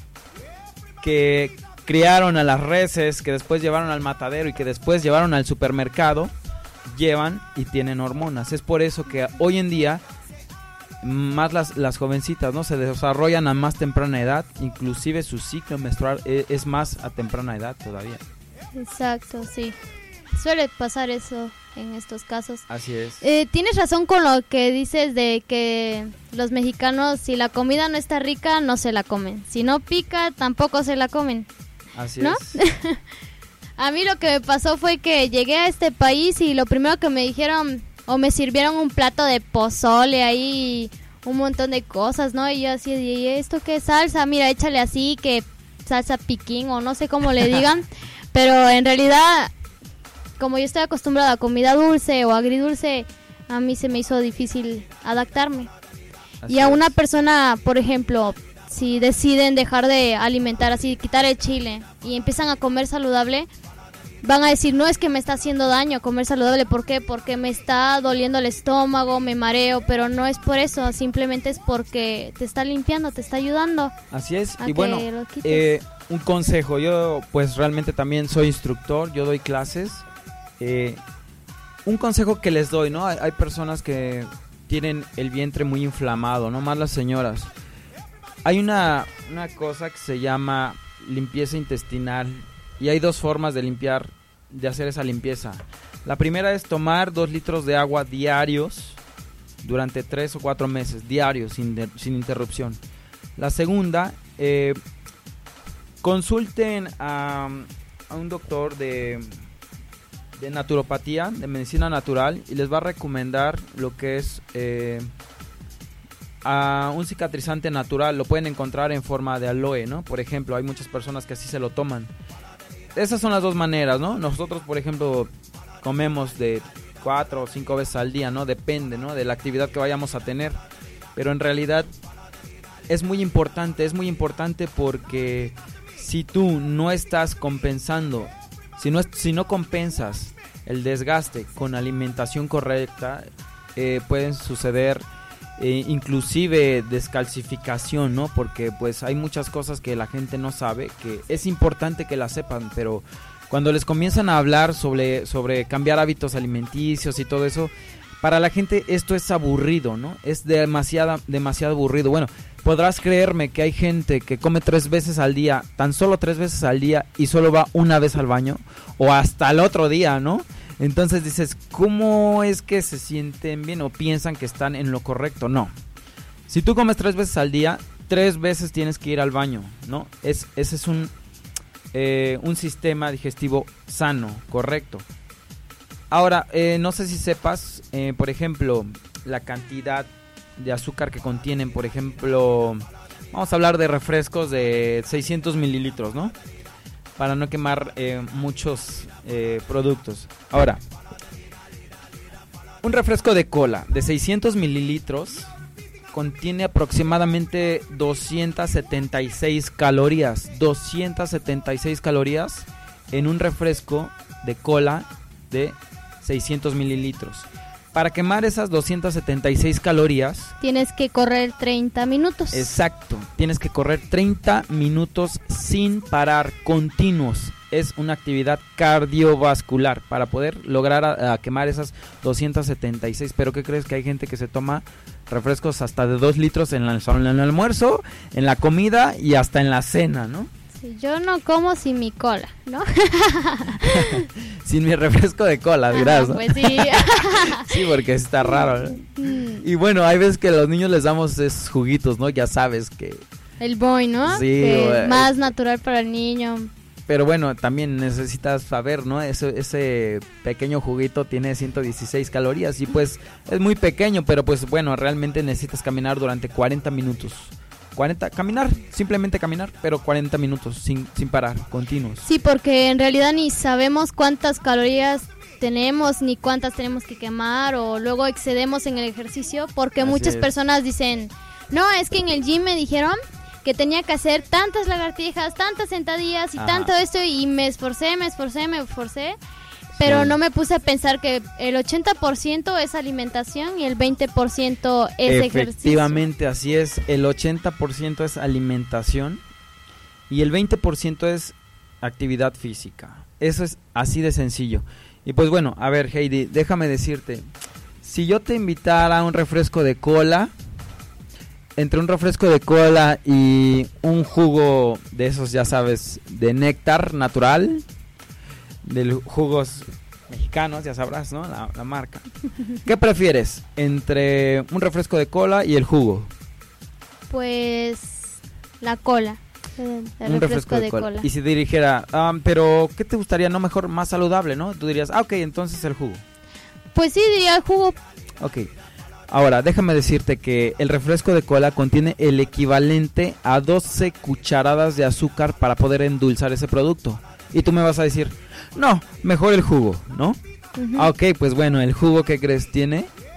que criaron a las reses, que después llevaron al matadero y que después llevaron al supermercado, llevan y tienen hormonas. Es por eso que hoy en día... más las, las jovencitas, ¿no? Se desarrollan a más temprana edad, inclusive su ciclo menstrual es, es más a temprana edad todavía. Exacto, sí. Suele pasar eso en estos casos. Así es. Eh, tienes razón con lo que dices de que los mexicanos, si la comida no está rica, no se la comen. Si no pica, tampoco se la comen. Así ¿no? es. A mí lo que me pasó fue que llegué a este país y lo primero que me dijeron... O me sirvieron un plato de pozole ahí, un montón de cosas, ¿no? Y yo así, ¿y esto qué es salsa? Mira, échale así, que salsa piquín o no sé cómo le digan. Pero en realidad, como yo estoy acostumbrada a comida dulce o agridulce, a mí se me hizo difícil adaptarme. Así y a es. una persona, por ejemplo, si deciden dejar de alimentar así, quitar el chile y empiezan a comer saludable, van a decir, no, es que me está haciendo daño comer saludable. ¿Por qué? Porque me está doliendo el estómago, me mareo, pero no es por eso, simplemente es porque te está limpiando, te está ayudando. Así es, a y que bueno, lo quites. eh, un consejo, yo pues realmente también soy instructor, yo doy clases. Eh, un consejo que les doy, ¿no? Hay, hay personas que tienen el vientre muy inflamado, no más las señoras. Hay una, una cosa que se llama limpieza intestinal. Y hay dos formas de limpiar, de hacer esa limpieza. La primera es tomar dos litros de agua diarios durante tres o cuatro meses, diarios, sin, de, sin interrupción. La segunda, eh, consulten a, a un doctor de, de naturopatía, de medicina natural, y les va a recomendar lo que es eh, a un cicatrizante natural. Lo pueden encontrar en forma de aloe, ¿no? Por ejemplo, hay muchas personas que así se lo toman. Esas son las dos maneras, ¿no? Nosotros, por ejemplo, comemos de cuatro o cinco veces al día, ¿no? Depende, ¿no? De la actividad que vayamos a tener. Pero en realidad es muy importante, es muy importante porque si tú no estás compensando, si no, si no compensas el desgaste con alimentación correcta, eh, pueden suceder eh, inclusive descalcificación, ¿no? Porque pues hay muchas cosas que la gente no sabe, que es importante que las sepan, pero cuando les comienzan a hablar sobre, sobre cambiar hábitos alimenticios y todo eso, para la gente esto es aburrido, ¿no? Es demasiado, demasiado aburrido. Bueno, podrás creerme que hay gente que come tres veces al día, tan solo tres veces al día, y solo va una vez al baño, o hasta el otro día, ¿no? Entonces dices, ¿cómo es que se sienten bien o piensan que están en lo correcto? No. Si tú comes tres veces al día, tres veces tienes que ir al baño, ¿no? Es, ese es un, eh, un sistema digestivo sano, correcto. Ahora, eh, no sé si sepas, eh, por ejemplo, la cantidad de azúcar que contienen, por ejemplo, vamos a hablar de refrescos de seiscientos mililitros, ¿no? Para no quemar eh, muchos eh, productos. Ahora, un refresco de cola de seiscientos mililitros contiene aproximadamente doscientas setenta y seis calorías. doscientas setenta y seis calorías en un refresco de cola de seiscientos mililitros. Para quemar esas doscientas setenta y seis calorías, tienes que correr treinta minutos. Exacto, tienes que correr treinta minutos sin parar, continuos. Es una actividad cardiovascular para poder lograr a, a quemar esas doscientas setenta y seis. Pero ¿qué crees? Que hay gente que se toma refrescos hasta de dos litros en, la, en el almuerzo, en la comida y hasta en la cena, ¿no? Sí, yo no como sin mi cola, ¿no? Sin mi refresco de cola, dirás, ¿no? Pues sí. Sí, porque está raro, ¿no? Y bueno, hay veces que a los niños les damos esos juguitos, ¿no? Ya sabes que... El boy, ¿no? Sí. Que eh, más natural para el niño. Pero bueno, también necesitas saber, ¿no? Ese, ese pequeño juguito tiene ciento dieciséis calorías y pues es muy pequeño, pero pues bueno, realmente necesitas caminar durante cuarenta minutos. cuarenta, caminar, simplemente caminar, pero cuarenta minutos sin, sin parar, continuos. Sí, porque en realidad ni sabemos cuántas calorías tenemos ni cuántas tenemos que quemar, o luego excedemos en el ejercicio, porque Así muchas es. personas dicen, no, es que en el gym me dijeron que tenía que hacer tantas lagartijas, tantas sentadillas y Ajá. tanto esto, y me esforcé, me esforcé, me esforcé. Pero Sí. no me puse a pensar que el ochenta por ciento es alimentación y el veinte por ciento es ejercicio. Efectivamente, así es. El ochenta por ciento es alimentación y el veinte por ciento es actividad física. Eso es así de sencillo. Y pues bueno, a ver, Heidi, déjame decirte, si yo te invitara a un refresco de cola, entre un refresco de cola y un jugo de esos, ya sabes, de néctar natural, de los jugos mexicanos, ya sabrás, ¿no? La, la marca. ¿Qué prefieres entre un refresco de cola y el jugo? Pues la cola. El, el Un refresco de, cola. Y si te dijera, ah, pero ¿qué te gustaría? No, mejor más saludable, ¿no? Tú dirías, ah, ok, entonces el jugo. Pues sí, diría el jugo. Ok. Ahora, déjame decirte que el refresco de cola contiene el equivalente a doce cucharadas de azúcar para poder endulzar ese producto. Y tú me vas a decir, no, mejor el jugo, ¿no? Ujú. Ah, ok, pues bueno, el jugo, ¿qué crees? Tiene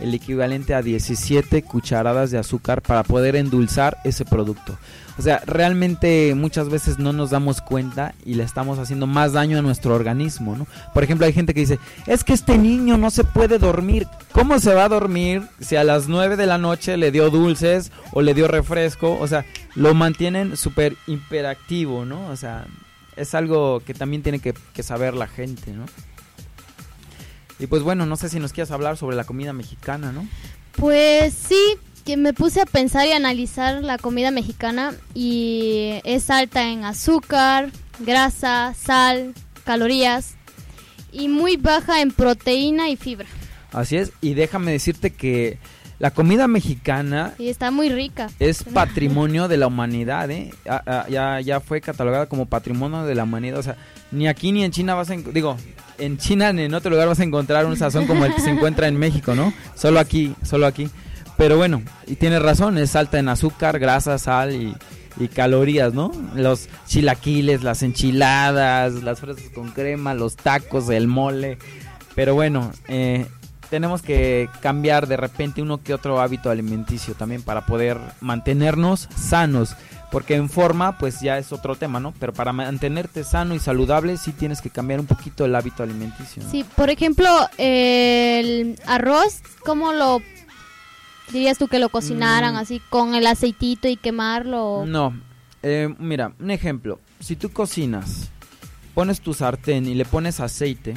el equivalente a diecisiete cucharadas de azúcar para poder endulzar ese producto. O sea, realmente muchas veces no nos damos cuenta y le estamos haciendo más daño a nuestro organismo, ¿no? Por ejemplo, hay gente que dice, es que este niño no se puede dormir. ¿Cómo se va a dormir si a las nueve de la noche le dio dulces o le dio refresco? O sea, lo mantienen súper hiperactivo, ¿no? O sea, es algo que también tiene que, que saber la gente, ¿no? Y pues bueno, no sé si nos quieras hablar sobre la comida mexicana, ¿no? Pues sí, que me puse a pensar y analizar la comida mexicana y es alta en azúcar, grasa, sal, calorías y muy baja en proteína y fibra. Así es, y déjame decirte que la comida mexicana Y está muy rica. es patrimonio de la humanidad, ¿eh? Ah, ah, ya, ya fue catalogada como patrimonio de la humanidad, o sea, ni aquí ni en China vas a, en- digo, en China ni en otro lugar vas a encontrar un sazón como el que se encuentra en México, ¿no? Solo aquí, solo aquí. Pero bueno, y tienes razón, es alta en azúcar, grasa, sal y, y calorías, ¿no? Los chilaquiles, las enchiladas, las fresas con crema, los tacos, el mole. Pero bueno, eh, tenemos que cambiar de repente uno que otro hábito alimenticio también para poder mantenernos sanos. Porque en forma, pues ya es otro tema, ¿no? Pero para mantenerte sano y saludable, sí tienes que cambiar un poquito el hábito alimenticio, ¿no? Sí, por ejemplo, el arroz, ¿cómo lo dirías tú que lo cocinaran Mm. así con el aceitito y quemarlo? No, eh, mira, un ejemplo. Si tú cocinas, pones tu sartén y le pones aceite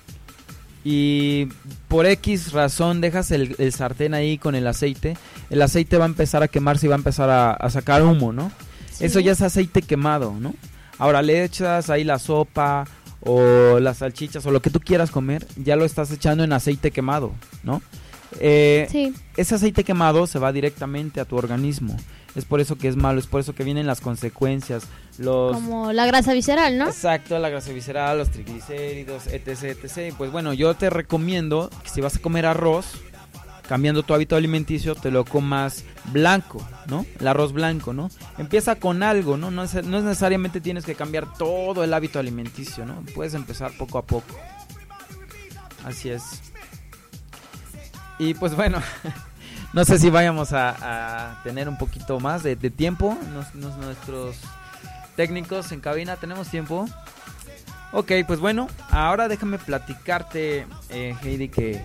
y por X razón dejas el, el sartén ahí con el aceite, el aceite va a empezar a quemarse y va a empezar a, a sacar humo, ¿no? Sí. Eso ya es aceite quemado, ¿no? Ahora le echas ahí la sopa o las salchichas o lo que tú quieras comer, ya lo estás echando en aceite quemado, ¿no? Eh, Sí. Ese aceite quemado se va directamente a tu organismo. Es por eso que es malo, es por eso que vienen las consecuencias. Los Como la grasa visceral, ¿no? Exacto, la grasa visceral, los triglicéridos, etc, etc. Pues bueno, yo te recomiendo que si vas a comer arroz, cambiando tu hábito alimenticio, te lo comas blanco, ¿no? El arroz blanco, ¿no? Empieza con algo, ¿no? No es, no es necesariamente tienes que cambiar todo el hábito alimenticio, ¿no? Puedes empezar poco a poco. Así es. Y pues bueno, no sé si vayamos a, a tener un poquito más de, de tiempo. Nos, nos- nuestros técnicos en cabina, ¿tenemos tiempo? Ok, pues bueno, ahora déjame platicarte, eh, Heidi, que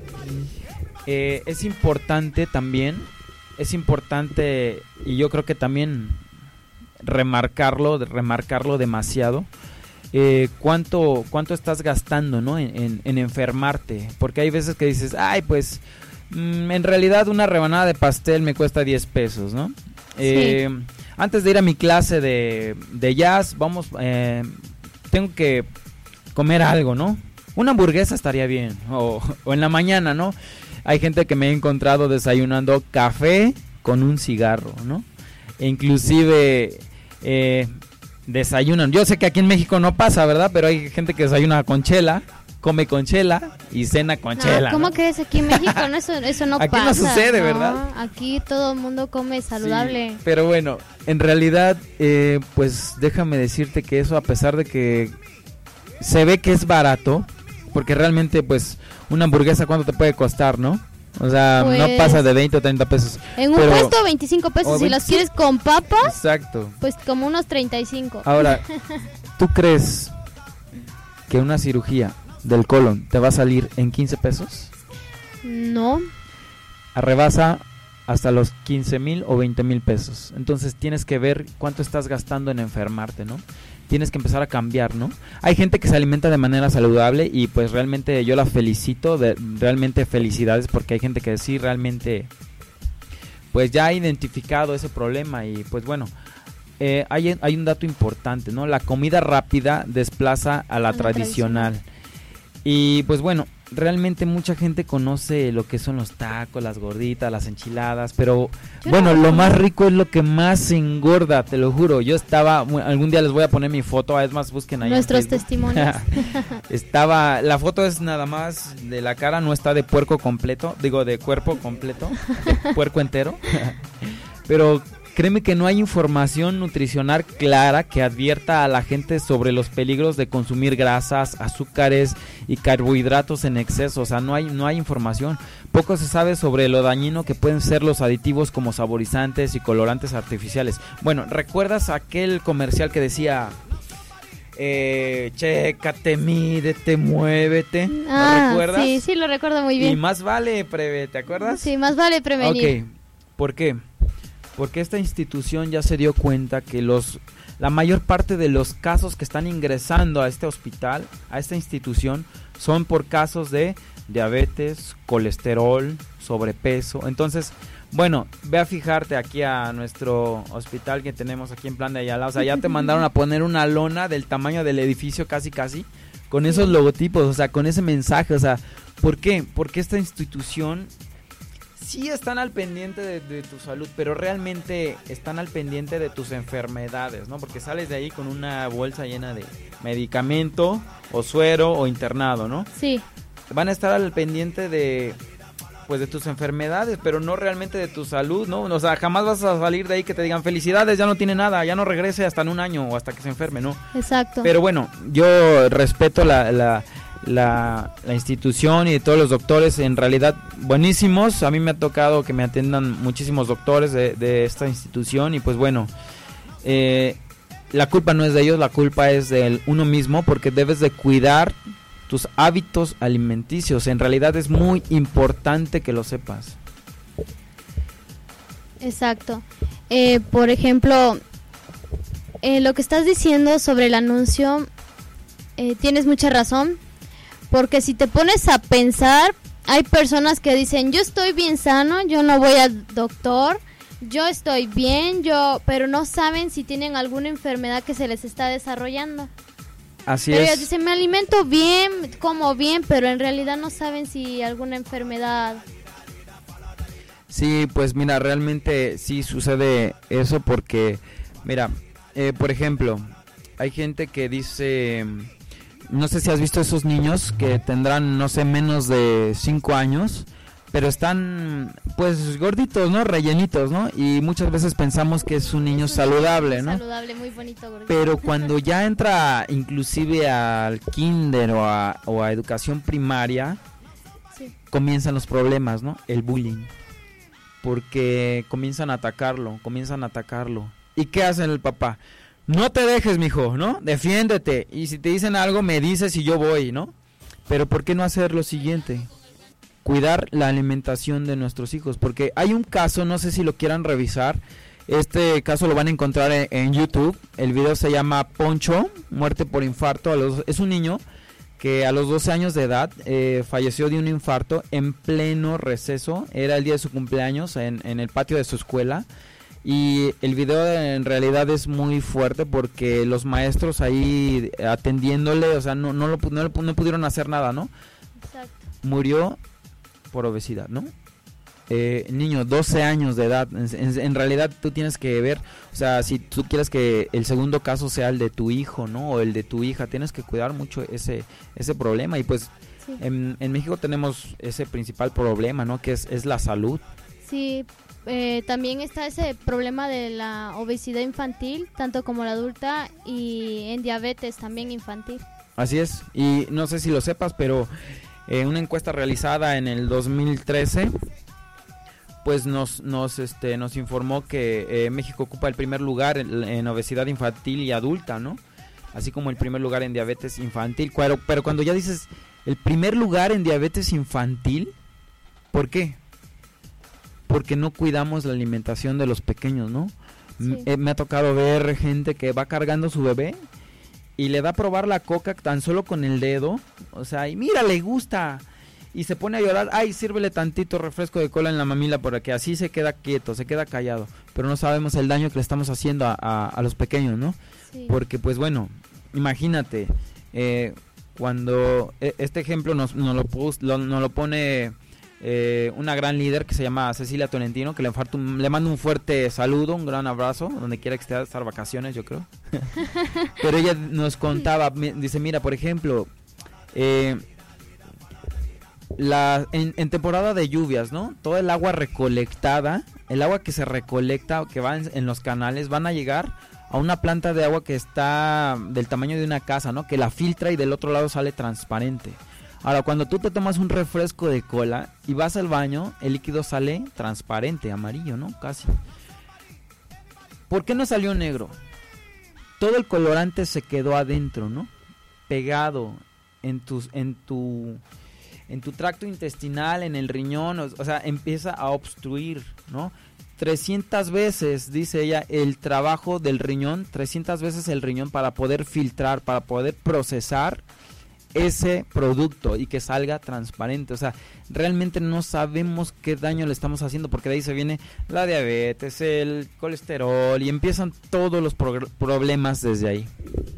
eh, es importante también, es importante y yo creo que también remarcarlo, remarcarlo demasiado. Eh, cuánto cuánto estás gastando, ¿no? en, en, en enfermarte, porque hay veces que dices, ay, pues mm, en realidad una rebanada de pastel me cuesta diez pesos, ¿no? Eh, antes de ir a mi clase de, de jazz, vamos, eh, tengo que comer algo, ¿no? Una hamburguesa estaría bien, o, o en la mañana, ¿no? Hay gente que me he encontrado desayunando café con un cigarro, ¿no? E inclusive eh, desayunan. Yo sé que aquí en México no pasa, ¿verdad? Pero hay gente que desayuna con chela, come con chela y cena con No, chela. ¿cómo ¿no? crees? Aquí en México no, eso, eso no Aquí no pasa. sucede, No, ¿verdad? Aquí todo el mundo come saludable. Sí, pero bueno, en realidad, eh, pues déjame decirte que eso, a pesar de que se ve que es barato, porque realmente, pues, una hamburguesa, ¿cuánto te puede costar, no? O sea, no Pues, pasa de veinte o treinta pesos. En un pero- puesto veinticinco pesos, o si las veinticinco. quieres con papas, Exacto. pues como unos treinta y cinco. Ahora, ¿tú crees que una cirugía del colon te va a salir en quince pesos? No. Arrebasa hasta los quince mil o veinte mil pesos. Entonces tienes que ver cuánto estás gastando en enfermarte, ¿no? Tienes que empezar a cambiar, ¿no? Hay gente que se alimenta de manera saludable y pues realmente yo la felicito, de, realmente felicidades, porque hay gente que sí realmente pues ya ha identificado ese problema y pues bueno, eh, hay, hay un dato importante, ¿no? La comida rápida desplaza a la A la tradicional. Y pues bueno, realmente mucha gente conoce lo que son los tacos, las gorditas, las enchiladas, pero Yo bueno, no. lo más rico es lo que más engorda, te lo juro. Yo estaba, mu- algún día les voy a poner mi foto, es más, busquen ahí en Nuestros Facebook. testimonios. Estaba, la foto es nada más de la cara, no está de puerco completo, digo de cuerpo completo, de puerco entero. Pero créeme que no hay información nutricional clara que advierta a la gente sobre los peligros de consumir grasas, azúcares y carbohidratos en exceso. O sea, no hay, no hay información. Poco se sabe sobre lo dañino que pueden ser los aditivos como saborizantes y colorantes artificiales. Bueno, ¿recuerdas aquel comercial que decía... Eh, chécate, mídete, muévete? Ah, ¿Lo recuerdas? Sí, sí, lo recuerdo muy bien. Y más vale, preve, ¿te acuerdas? Sí, más vale prevenir. Ok, ¿por qué? Porque esta institución ya se dio cuenta que los la mayor parte de los casos que están ingresando a este hospital, a esta institución, son por casos de diabetes, colesterol, sobrepeso. Entonces, bueno, ve a fijarte aquí a nuestro hospital que tenemos aquí en Plan de Ayala. O sea, ya te mandaron a poner una lona del tamaño del edificio casi casi, con esos logotipos, o sea, con ese mensaje. O sea, ¿por qué? Porque esta institución sí están al pendiente de, de tu salud, pero realmente están al pendiente de tus enfermedades, ¿no? Porque sales de ahí con una bolsa llena de medicamento o suero o internado, ¿no? Sí. Van a estar al pendiente de... pues de tus enfermedades, pero no realmente de tu salud, ¿no? O sea, jamás vas a salir de ahí que te digan felicidades, ya no tiene nada, ya no regrese hasta en un año o hasta que se enferme, ¿no? Exacto. Pero bueno, yo respeto la, la, la, la institución y todos los doctores, en realidad buenísimos. A mí me ha tocado que me atiendan muchísimos doctores de, de esta institución y pues bueno, eh, la culpa no es de ellos, la culpa es de uno mismo, porque debes de cuidar tus hábitos alimenticios. En realidad es muy importante que lo sepas. Exacto. Eh, por ejemplo, eh, lo que estás diciendo sobre el anuncio, eh, tienes mucha razón, porque si te pones a pensar, hay personas que dicen, yo estoy bien sano, yo no voy al doctor, yo estoy bien, yo, pero no saben si tienen alguna enfermedad que se les está desarrollando. Así pero es. ellos dicen, me alimento bien, como bien, pero en realidad no saben si alguna enfermedad. Sí, pues mira, realmente sí sucede eso porque, mira, eh, por ejemplo, hay gente que dice, no sé si has visto esos niños que tendrán, no sé, menos de cinco años, pero están pues gorditos, ¿no? Rellenitos, ¿no? Y muchas veces pensamos que es un niño es un saludable, niño ¿no? Saludable, muy bonito, gordito. Pero cuando ya entra inclusive al kinder o a, o a educación primaria, sí, comienzan los problemas, ¿no? El bullying. Porque comienzan a atacarlo, comienzan a atacarlo. ¿Y qué hace el papá? No te dejes, mijo, ¿no? Defiéndete. Y si te dicen algo, me dices y yo voy, ¿no? Pero ¿por qué no hacer lo siguiente? Cuidar la alimentación de nuestros hijos, porque hay un caso, no sé si lo quieran revisar, este caso lo van a encontrar en, en YouTube, el video se llama Poncho, muerte por infarto, a los, es un niño que a los doce años de edad eh, falleció de un infarto en pleno receso, era el día de su cumpleaños en, en el patio de su escuela, y el video en realidad es muy fuerte porque los maestros ahí atendiéndole, o sea, no, no, lo, no, lo, no pudieron hacer nada, ¿no? Exacto. Murió por obesidad, ¿no? Eh, niño, doce años de edad, en, en, en realidad tú tienes que ver, o sea, si tú quieres que el segundo caso sea el de tu hijo, ¿no? O el de tu hija, tienes que cuidar mucho ese ese problema y pues sí, en, en México tenemos ese principal problema, ¿no? Que es, es la salud. Sí, eh, también está ese problema de la obesidad infantil, tanto como la adulta, y en diabetes también infantil. Así es, y no sé si lo sepas, pero eh, una encuesta realizada en el dos mil trece pues nos nos este nos informó que eh, México ocupa el primer lugar en, en obesidad infantil y adulta, ¿no? Así como el primer lugar en diabetes infantil. Pero, pero cuando ya dices el primer lugar en diabetes infantil, ¿por qué? Porque no cuidamos la alimentación de los pequeños, ¿no? Sí. M- eh, me ha tocado ver gente que va cargando a su bebé y le da a probar la coca tan solo con el dedo, o sea, y mira, le gusta. Y se pone a llorar, ay, sírvele tantito refresco de cola en la mamila porque así se queda quieto, se queda callado. Pero no sabemos el daño que le estamos haciendo a, a, a los pequeños, ¿no? Sí. Porque, pues bueno, imagínate, eh, cuando eh, este ejemplo nos, nos, lo, pus, lo, nos lo pone eh, una gran líder que se llama Cecilia Tolentino, que le, un, le mando un fuerte saludo, un gran abrazo, donde quiera que esté a estar vacaciones, yo creo. Pero ella nos contaba, me, dice, mira, por ejemplo, eh, la, en, en temporada de lluvias, ¿no? Toda el agua recolectada, el agua que se recolecta, que va en, en los canales, van a llegar a una planta de agua que está del tamaño de una casa, ¿no? Que la filtra y del otro lado sale transparente. Ahora, cuando tú te tomas un refresco de cola y vas al baño, el líquido sale transparente, amarillo, ¿no? Casi. ¿Por qué no salió negro? Todo el colorante se quedó adentro, ¿no? Pegado en tus, en tu, en tu tracto intestinal, en el riñón, o, o sea, empieza a obstruir, ¿no? trescientas veces, dice ella, el trabajo del riñón, trescientas veces el riñón para poder filtrar, para poder procesar ese producto y que salga transparente. O sea, realmente no sabemos qué daño le estamos haciendo, porque de ahí se viene la diabetes, el colesterol y empiezan todos los pro- problemas desde ahí.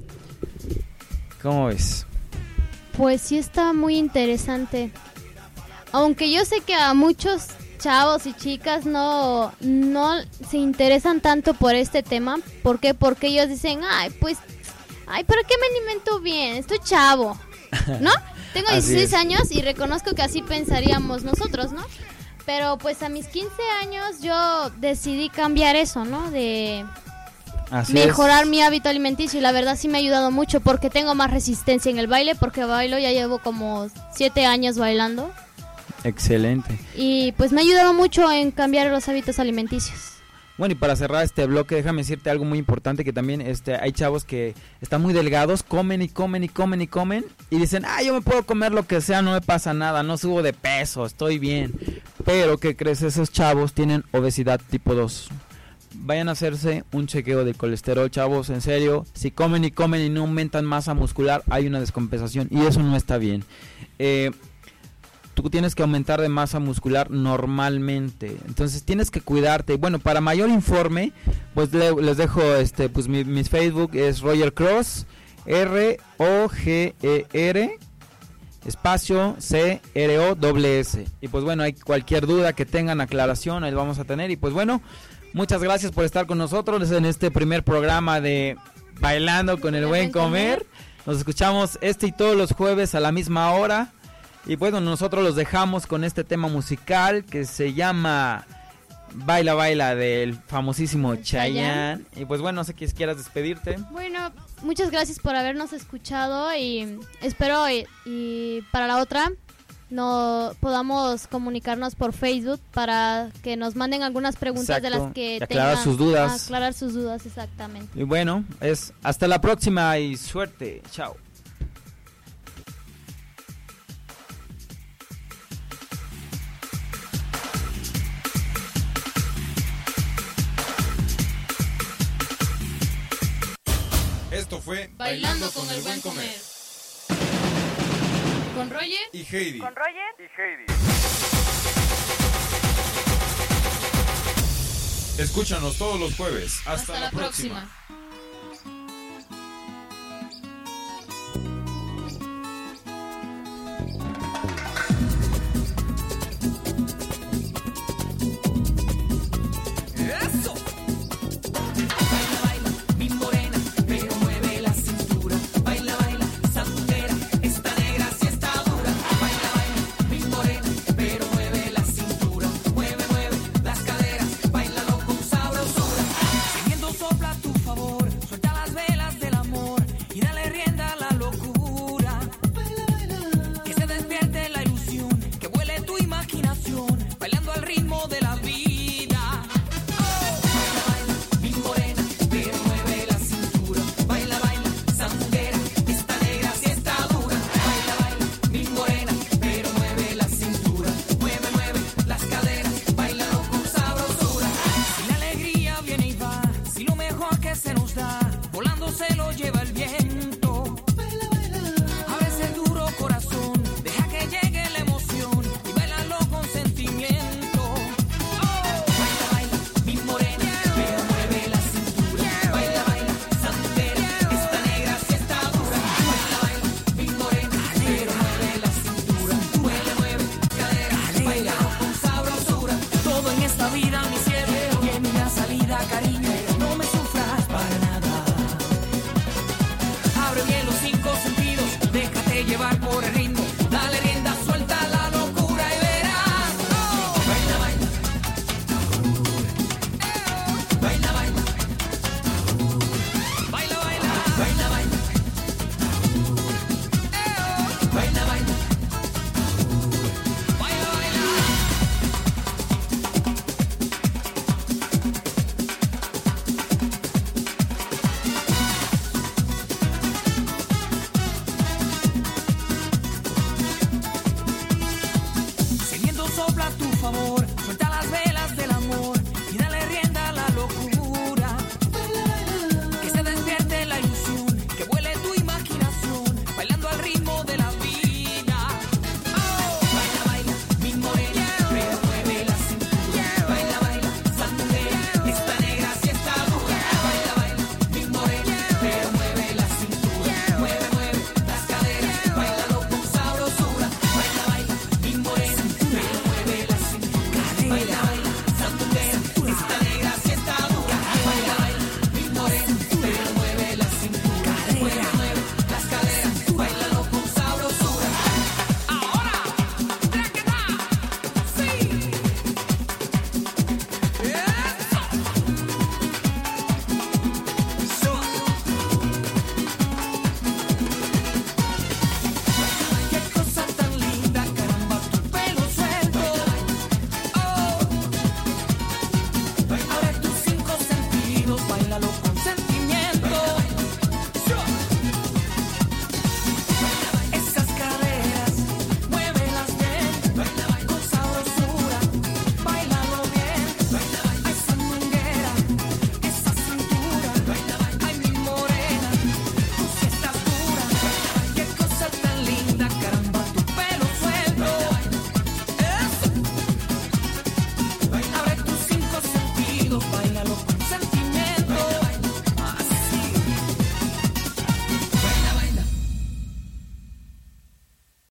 ¿Cómo ves? Pues sí está muy interesante. Aunque yo sé que a muchos chavos y chicas no, no se interesan tanto por este tema. ¿Por qué? Porque ellos dicen, ay, pues, ay, ¿para qué me alimento bien? Estoy chavo, ¿no? Tengo dieciséis años y reconozco que así pensaríamos nosotros, ¿no? Pero pues a mis quince años yo decidí cambiar eso, ¿no? De Así mejorar es. mi hábito alimenticio, y la verdad sí me ha ayudado mucho porque tengo más resistencia en el baile, porque bailo, ya llevo como siete años bailando. Excelente. Y pues me ha ayudado mucho en cambiar los hábitos alimenticios. Bueno, y para cerrar este bloque, déjame decirte algo muy importante, que también este hay chavos que están muy delgados, comen y comen y comen y comen y dicen, ah, yo me puedo comer lo que sea, no me pasa nada, no subo de peso, estoy bien. Pero, ¿qué crees? Esos chavos tienen obesidad tipo dos. Vayan a hacerse un chequeo de colesterol, chavos, en serio. Si comen y comen y no aumentan masa muscular, hay una descompensación y eso no está bien. Eh... Tú tienes que aumentar de masa muscular normalmente, entonces tienes que cuidarte. Bueno, para mayor informe, pues le, les dejo este, pues mi, mis Facebook es Roger Cross, R O G E R espacio C R O S S. Y pues bueno, hay cualquier duda que tengan, aclaración, ahí lo vamos a tener. Y pues bueno, muchas gracias por estar con nosotros en este primer programa de Bailando con el Buen Comer. Nos escuchamos este y todos los jueves a la misma hora. Y bueno, nosotros los dejamos con este tema musical que se llama Baila Baila del famosísimo Chayanne. Y pues bueno, no sé si quieras despedirte. Bueno, muchas gracias por habernos escuchado y espero y, y para la otra no podamos comunicarnos por Facebook para que nos manden algunas preguntas. Exacto, de las que y aclarar tengan, sus dudas. Aclarar sus dudas, exactamente. Y bueno, es hasta la próxima y suerte. Chao. Esto fue Bailando con el Buen Comer. Con Roger y Heidi. Con Roger y Heidi. Escúchanos todos los jueves. Hasta, Hasta la próxima. próxima.